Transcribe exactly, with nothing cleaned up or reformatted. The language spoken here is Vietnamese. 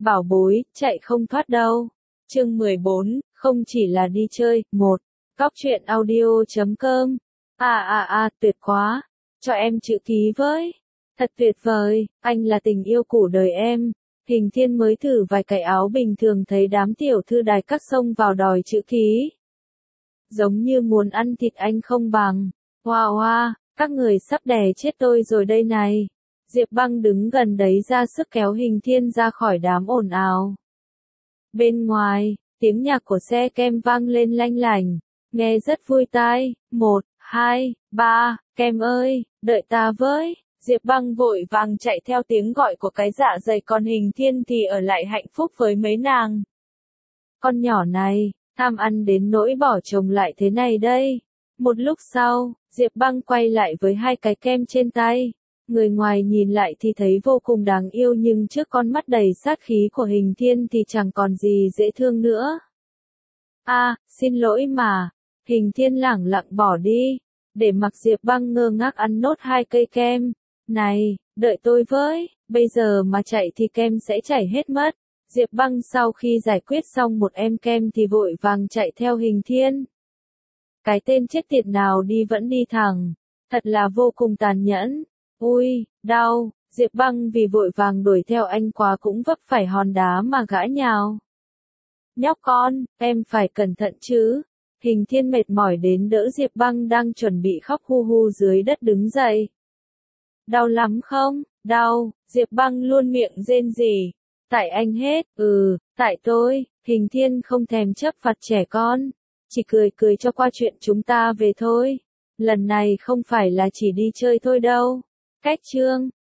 Bảo bối, chạy không thoát đâu. Chương mười bốn, không chỉ là đi chơi. Một. Cóc truyện audio chấm com. À à à, tuyệt quá. Cho em chữ ký với. Thật tuyệt vời, anh là tình yêu của đời em. Hình Thiên mới thử vài cái áo bình thường thấy đám tiểu thư đài các sông vào đòi chữ ký. Giống như muốn ăn thịt anh không bằng. Hoa hoa, các người sắp đè chết tôi rồi đây này. Diệp Băng đứng gần đấy ra sức kéo Hình Thiên ra khỏi đám ồn ào. Bên ngoài, tiếng nhạc của xe kem vang lên lanh lảnh, nghe rất vui tai. Một, hai, ba, kem ơi, đợi ta với. Diệp Băng vội vàng chạy theo tiếng gọi của cái dạ dày, còn Hình Thiên thì ở lại hạnh phúc với mấy nàng. Con nhỏ này, tham ăn đến nỗi bỏ chồng lại thế này đây. Một lúc sau, Diệp Băng quay lại với hai cái kem trên tay. Người ngoài nhìn lại thì thấy vô cùng đáng yêu, nhưng trước con mắt đầy sát khí của Hình Thiên thì chẳng còn gì dễ thương nữa. A, à, xin lỗi mà. Hình Thiên lẳng lặng bỏ đi, để mặc Diệp Băng ngơ ngác ăn nốt hai cây kem. Này, đợi tôi với, bây giờ mà chạy thì kem sẽ chảy hết mất. Diệp Băng sau khi giải quyết xong một em kem thì vội vàng chạy theo Hình Thiên. Cái tên chết tiệt nào đi vẫn đi thẳng, thật là vô cùng tàn nhẫn. Ui, đau, Diệp Băng vì vội vàng đuổi theo anh quá cũng vấp phải hòn đá mà gã nhào. Nhóc con, em phải cẩn thận chứ. Hình Thiên mệt mỏi đến đỡ Diệp Băng đang chuẩn bị khóc hu hu dưới đất đứng dậy. Đau lắm không? Đau, Diệp Băng luôn miệng rên rỉ. Tại anh hết, ừ, tại tôi. Hình Thiên không thèm chấp vặt trẻ con, chỉ cười cười cho qua chuyện chúng ta về thôi. Lần này không phải là chỉ đi chơi thôi đâu. Cách chương